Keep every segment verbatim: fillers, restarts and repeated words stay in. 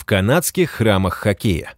В канадских храмах хоккея.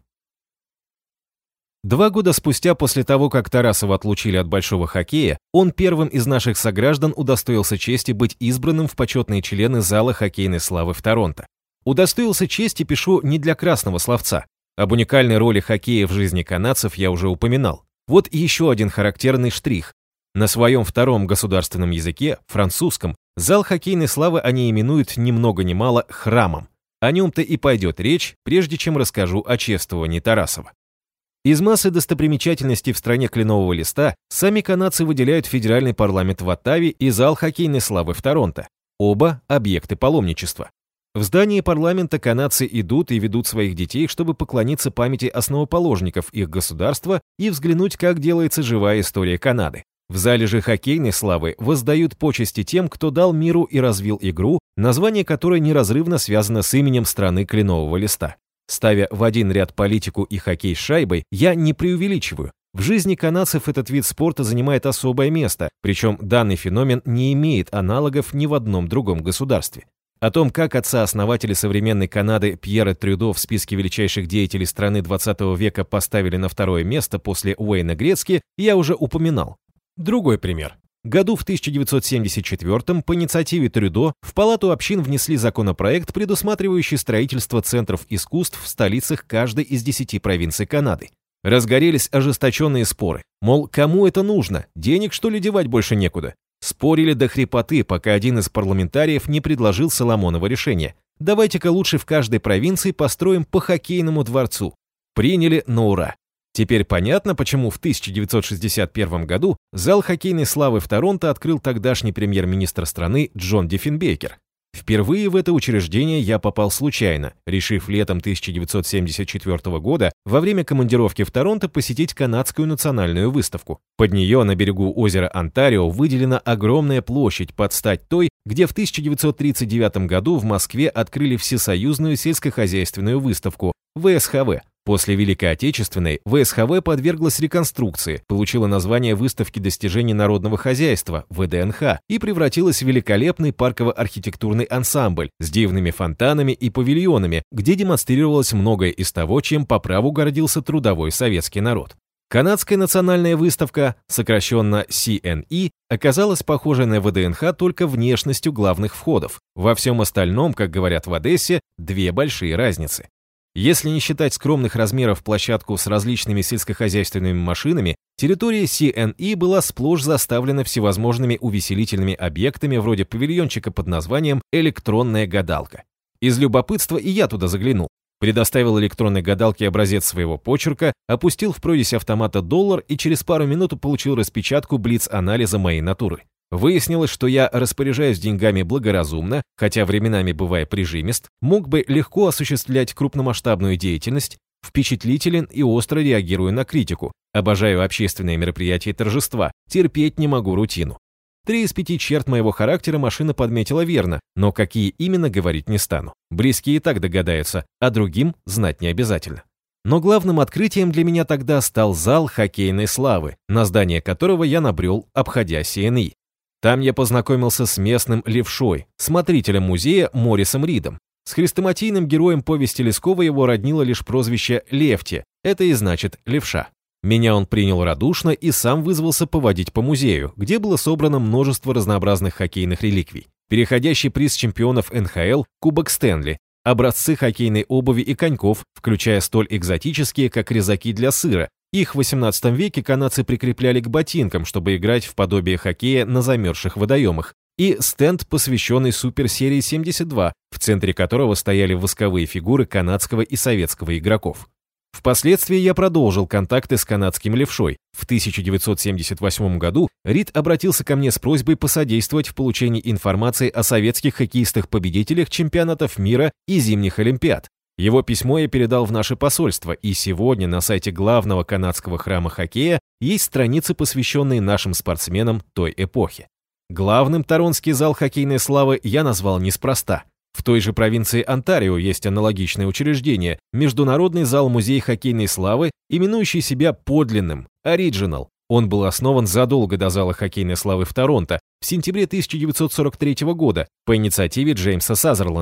Два года спустя после того, как Тарасова отлучили от большого хоккея, он первым из наших сограждан удостоился чести быть избранным в почетные члены зала хоккейной славы в Торонто. Удостоился чести пишу не для красного словца. Об уникальной роли хоккея в жизни канадцев я уже упоминал. Вот еще один характерный штрих. На своем втором государственном языке, французском, зал хоккейной славы они именуют ни много ни мало храмом. О нем-то и пойдет речь, прежде чем расскажу о чествовании Тарасова. Из массы достопримечательностей в стране кленового листа сами канадцы выделяют федеральный парламент в Оттаве и зал хоккейной славы в Торонто. Оба объекты паломничества. В здании парламента канадцы идут и ведут своих детей, чтобы поклониться памяти основоположников их государства и взглянуть, как делается живая история Канады. В зале же хоккейной славы воздают почести тем, кто дал миру и развил игру, название которой неразрывно связано с именем страны кленового листа. Ставя в один ряд политику и хоккей с шайбой, я не преувеличиваю. В жизни канадцев этот вид спорта занимает особое место, причем данный феномен не имеет аналогов ни в одном другом государстве. О том, как отца-основатели современной Канады Пьера Трюдо в списке величайших деятелей страны двадцатого века поставили на второе место после Уэйна Грецки, я уже упоминал. Другой пример. Году в тысяча девятьсот семьдесят четвёртом по инициативе Трюдо в Палату общин внесли законопроект, предусматривающий строительство центров искусств в столицах каждой из десяти провинций Канады. Разгорелись ожесточенные споры. Мол, кому это нужно? Денег, что ли, девать больше некуда? Спорили до хрипоты, пока один из парламентариев не предложил Соломоново решение. Давайте-ка лучше в каждой провинции построим по хоккейному дворцу. Приняли на ура. Теперь понятно, почему в тысяча девятьсот шестьдесят первом году зал хоккейной славы в Торонто открыл тогдашний премьер-министр страны Джон Диффенбейкер. Впервые в это учреждение я попал случайно, решив летом тысяча девятьсот семьдесят четвёртого года во время командировки в Торонто посетить канадскую национальную выставку. Под нее на берегу озера Онтарио выделена огромная площадь под стать той, где в тысяча девятьсот тридцать девятом году в Москве открыли всесоюзную сельскохозяйственную выставку вэ эс ха вэ. После Великой Отечественной вэ эс ха вэ подверглась реконструкции, получила название Выставки достижений народного хозяйства вэ дэ эн ха и превратилась в великолепный парково-архитектурный ансамбль с дивными фонтанами и павильонами, где демонстрировалось многое из того, чем по праву гордился трудовой советский народ. Канадская национальная выставка, сокращенно си эн и, оказалась похожей на вэ дэ эн ха только внешностью главных входов. Во всем остальном, как говорят в Одессе, две большие разницы. Если не считать скромных размеров площадку с различными сельскохозяйственными машинами, территория си эн и была сплошь заставлена всевозможными увеселительными объектами вроде павильончика под названием «Электронная гадалка». Из любопытства и я туда заглянул. Предоставил электронной гадалке образец своего почерка, опустил в прорезь автомата доллар и через пару минут получил распечатку блиц-анализа моей натуры. Выяснилось, что я распоряжаюсь деньгами благоразумно, хотя временами бывая прижимист, мог бы легко осуществлять крупномасштабную деятельность, впечатлителен и остро реагирую на критику, обожаю общественные мероприятия и торжества, терпеть не могу рутину. Три из пяти черт моего характера машина подметила верно, но какие именно говорить не стану. Близкие и так догадаются, а другим знать не обязательно. Но главным открытием для меня тогда стал зал хоккейной славы, на здание которого я набрел, обходя си эн и. Там я познакомился с местным левшой, смотрителем музея Моррисом Ридом. С хрестоматийным героем повести Лескова его роднило лишь прозвище Лефти, это и значит левша. Меня он принял радушно и сам вызвался поводить по музею, где было собрано множество разнообразных хоккейных реликвий. Переходящий приз чемпионов эн ха эл, Кубок Стэнли, образцы хоккейной обуви и коньков, включая столь экзотические, как резаки для сыра. Их в восемнадцатом веке канадцы прикрепляли к ботинкам, чтобы играть в подобие хоккея на замерзших водоемах, и стенд, посвященный суперсерии семьдесят два, в центре которого стояли восковые фигуры канадского и советского игроков. Впоследствии я продолжил контакты с канадским левшой. В тысяча девятьсот семьдесят восьмом году Рид обратился ко мне с просьбой посодействовать в получении информации о советских хоккеистах-победителях чемпионатов мира и зимних олимпиад. Его письмо я передал в наше посольство, и сегодня на сайте главного канадского храма хоккея есть страницы, посвященные нашим спортсменам той эпохи. Главным торонтский зал хоккейной славы я назвал неспроста. В той же провинции Онтарио есть аналогичное учреждение – Международный зал-музей хоккейной славы, именующий себя подлинным – Original. Он был основан задолго до зала хоккейной славы в Торонто в сентябре тысяча девятьсот сорок третьего года по инициативе Джеймса Сазерленда.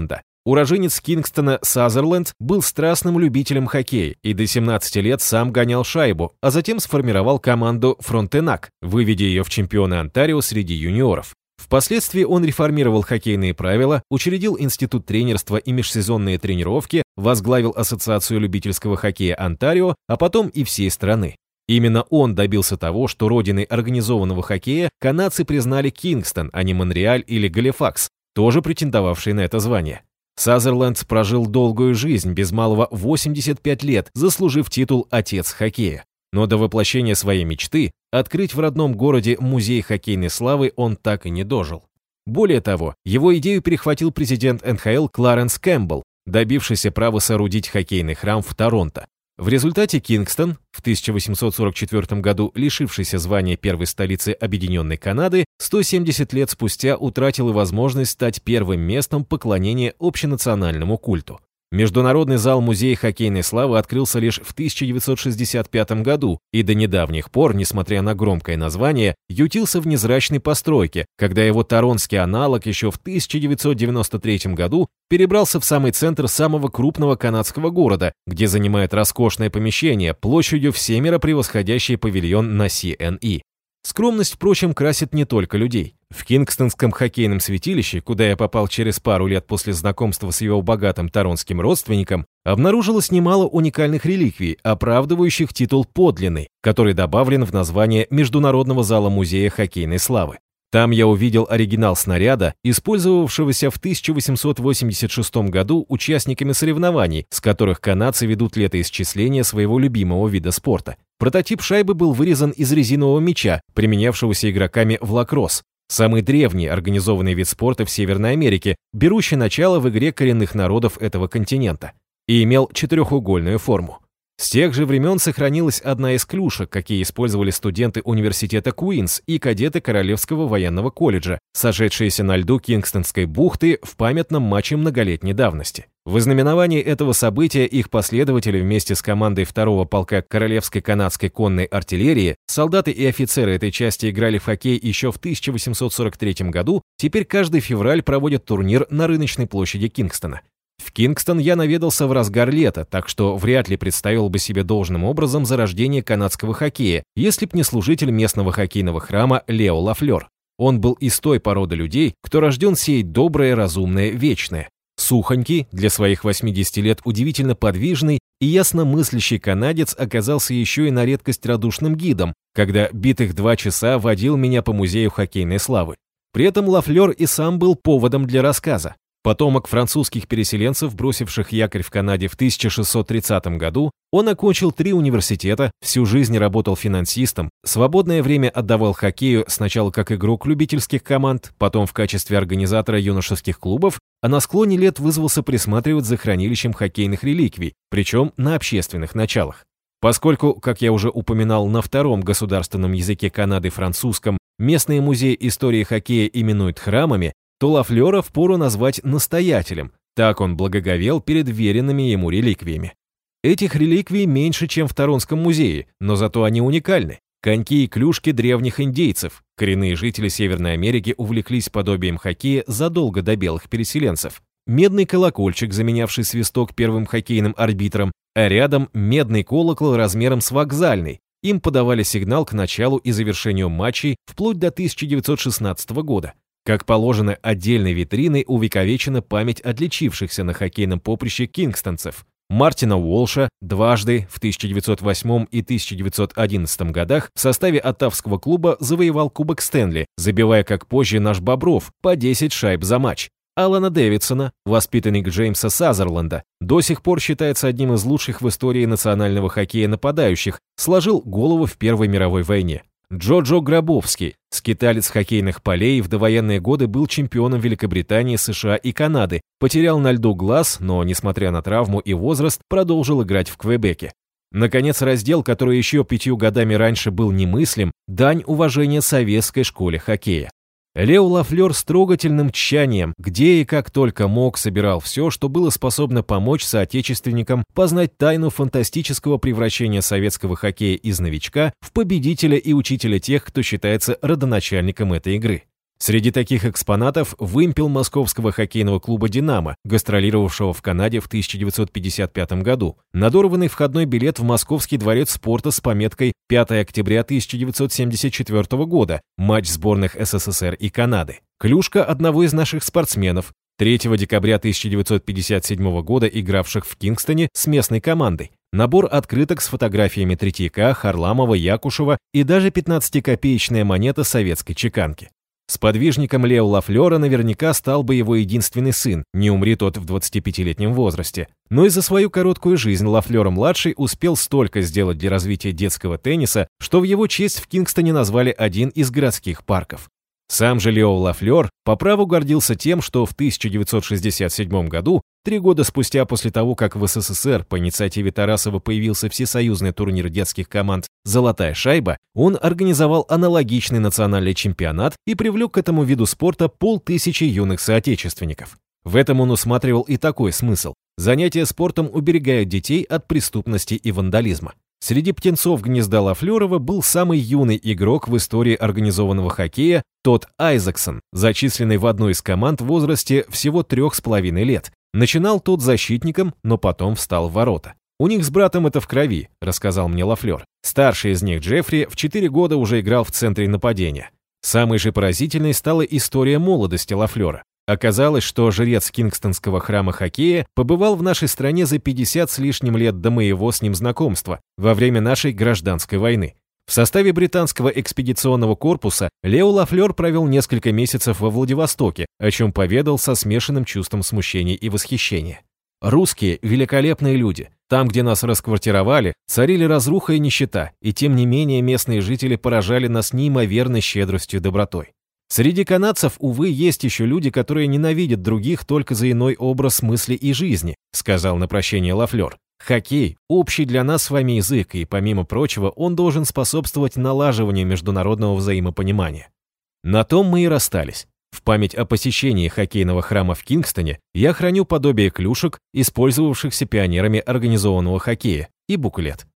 Уроженец Кингстона Сазерленд был страстным любителем хоккея и до семнадцати лет сам гонял шайбу, а затем сформировал команду Фронтенак, выведя ее в чемпионы Онтарио среди юниоров. Впоследствии он реформировал хоккейные правила, учредил институт тренерства и межсезонные тренировки, возглавил Ассоциацию любительского хоккея Онтарио, а потом и всей страны. Именно он добился того, что родиной организованного хоккея канадцы признали Кингстон, а не Монреаль или Галифакс, тоже претендовавшие на это звание. Сазерленд прожил долгую жизнь, без малого восемьдесят пять лет, заслужив титул «Отец хоккея». Но до воплощения своей мечты открыть в родном городе музей хоккейной славы он так и не дожил. Более того, его идею перехватил президент эн ха эл Кларенс Кэмпбелл, добившийся права соорудить хоккейный храм в Торонто. В результате Кингстон, в тысяча восемьсот сорок четвёртом году лишившийся звания первой столицы Объединенной Канады, сто семьдесят лет спустя утратил и возможность стать первым местом поклонения общенациональному культу. Международный зал Музея хоккейной славы открылся лишь в тысяча девятьсот шестьдесят пятом году и до недавних пор, несмотря на громкое название, ютился в незрачной постройке, когда его торонтский аналог еще в тысяча девятьсот девяносто третьем году перебрался в самый центр самого крупного канадского города, где занимает роскошное помещение площадью всемиро превосходящий павильон на си эн и. Скромность, впрочем, красит не только людей. В Кингстонском хоккейном святилище, куда я попал через пару лет после знакомства с его богатым торонтским родственником, обнаружилось немало уникальных реликвий, оправдывающих титул «подлинный», который добавлен в название Международного зала Музея хоккейной славы. Там я увидел оригинал снаряда, использовавшегося в тысяча восемьсот восемьдесят шестом году участниками соревнований, с которых канадцы ведут летоисчисление своего любимого вида спорта. Прототип шайбы был вырезан из резинового мяча, применявшегося игроками в лакросс, самый древний организованный вид спорта в Северной Америке, берущий начало в игре коренных народов этого континента, и имел четырехугольную форму. С тех же времен сохранилась одна из клюшек, какие использовали студенты университета Куинс и кадеты Королевского военного колледжа, сошедшиеся на льду Кингстонской бухты в памятном матче многолетней давности. В ознаменовании этого события их последователи вместе с командой второго полка Королевской канадской конной артиллерии, солдаты и офицеры этой части играли в хоккей еще в тысяча восемьсот сорок третьем году, теперь каждый февраль проводят турнир на рыночной площади Кингстона. В Кингстон я наведался в разгар лета, так что вряд ли представил бы себе должным образом зарождение канадского хоккея, если б не служитель местного хоккейного храма Лео Лафлер. Он был из той породы людей, кто рожден сеять доброе, разумное, вечное. Сухонький, для своих восьмидесяти лет удивительно подвижный и ясно мыслящий канадец оказался еще и на редкость радушным гидом, когда битых два часа водил меня по музею хоккейной славы. При этом Лафлер и сам был поводом для рассказа. Потомок французских переселенцев, бросивших якорь в Канаде в тысяча шестьсот тридцатом году, он окончил три университета, всю жизнь работал финансистом, свободное время отдавал хоккею сначала как игрок любительских команд, потом в качестве организатора юношеских клубов, а на склоне лет вызвался присматривать за хранилищем хоккейных реликвий, причем на общественных началах. Поскольку, как я уже упоминал, на втором государственном языке Канады французском местные музеи истории хоккея именуют храмами, то Лафлера впору назвать настоятелем, так он благоговел перед веренными ему реликвиями. Этих реликвий меньше, чем в Торонтском музее, но зато они уникальны. Коньки и клюшки древних индейцев. Коренные жители Северной Америки увлеклись подобием хоккея задолго до белых переселенцев. Медный колокольчик, заменявший свисток первым хоккейным арбитром, а рядом медный колокол размером с вокзальный. Им подавали сигнал к началу и завершению матчей вплоть до тысяча девятьсот шестнадцатого года. Как положено, отдельной витриной увековечена память отличившихся на хоккейном поприще кингстонцев. Мартина Уолша дважды в тысяча девятьсот восьмом и тысяча девятьсот одиннадцатом годах в составе Оттавского клуба завоевал Кубок Стэнли, забивая, как позже наш Бобров, по десять шайб за матч. Алана Дэвидсона, воспитанник Джеймса Сазерленда, до сих пор считается одним из лучших в истории национального хоккея нападающих, сложил голову в Первой мировой войне. Джо-Джо Гробовский, скиталец хоккейных полей, в довоенные годы был чемпионом Великобритании, США и Канады, потерял на льду глаз, но, несмотря на травму и возраст, продолжил играть в Квебеке. Наконец, раздел, который еще пятью годами раньше был немыслим, дань уважения советской школе хоккея. Лео Лафлер с трогательным тщанием, где и как только мог, собирал все, что было способно помочь соотечественникам познать тайну фантастического превращения советского хоккея из новичка в победителя и учителя тех, кто считается родоначальником этой игры. Среди таких экспонатов вымпел московского хоккейного клуба «Динамо», гастролировавшего в Канаде в тысяча девятьсот пятьдесят пятом году, надорванный входной билет в Московский дворец спорта с пометкой пятое октября тысяча девятьсот семьдесят четвёртого года, матч сборных СССР и Канады, клюшка одного из наших спортсменов, третьего декабря тысяча девятьсот пятьдесят седьмого года игравших в Кингстоне с местной командой, набор открыток с фотографиями Третьяка, Харламова, Якушева и даже пятнадцатикопеечная монета советской чеканки. Сподвижником Лео Лафлера наверняка стал бы его единственный сын, не умри тот в двадцатипятилетнем возрасте. Но и за свою короткую жизнь Лафлер-младший успел столько сделать для развития детского тенниса, что в его честь в Кингстоне назвали один из городских парков. Сам же Лео Лафлер по праву гордился тем, что в тысяча девятьсот шестьдесят седьмом году, три года спустя после того, как в СССР по инициативе Тарасова появился всесоюзный турнир детских команд «Золотая шайба», он организовал аналогичный национальный чемпионат и привлек к этому виду спорта полтысячи юных соотечественников. В этом он усматривал и такой смысл. Занятия спортом уберегают детей от преступности и вандализма. Среди птенцов гнезда Лафлерова был самый юный игрок в истории организованного хоккея Тодд Айзексон, зачисленный в одну из команд в возрасте всего трех с половиной лет. Начинал тот защитником, но потом встал в ворота. «У них с братом это в крови», — рассказал мне Лафлер. Старший из них, Джеффри, в четыре года уже играл в центре нападения. Самой же поразительной стала история молодости Лафлера. Оказалось, что жрец Кингстонского храма хоккея побывал в нашей стране за пятьдесят с лишним лет до моего с ним знакомства, во время нашей гражданской войны. В составе британского экспедиционного корпуса Лео Лафлер провел несколько месяцев во Владивостоке, о чем поведал со смешанным чувством смущения и восхищения. «Русские – великолепные люди. Там, где нас расквартировали, царили разруха и нищета, и тем не менее местные жители поражали нас неимоверной щедростью и добротой. Среди канадцев, увы, есть еще люди, которые ненавидят других только за иной образ мысли и жизни», — сказал на прощение Лафлер. «Хоккей — общий для нас с вами язык, и, помимо прочего, он должен способствовать налаживанию международного взаимопонимания». На том мы и расстались. В память о посещении хоккейного храма в Кингстоне я храню подобие клюшек, использовавшихся пионерами организованного хоккея, и буклет.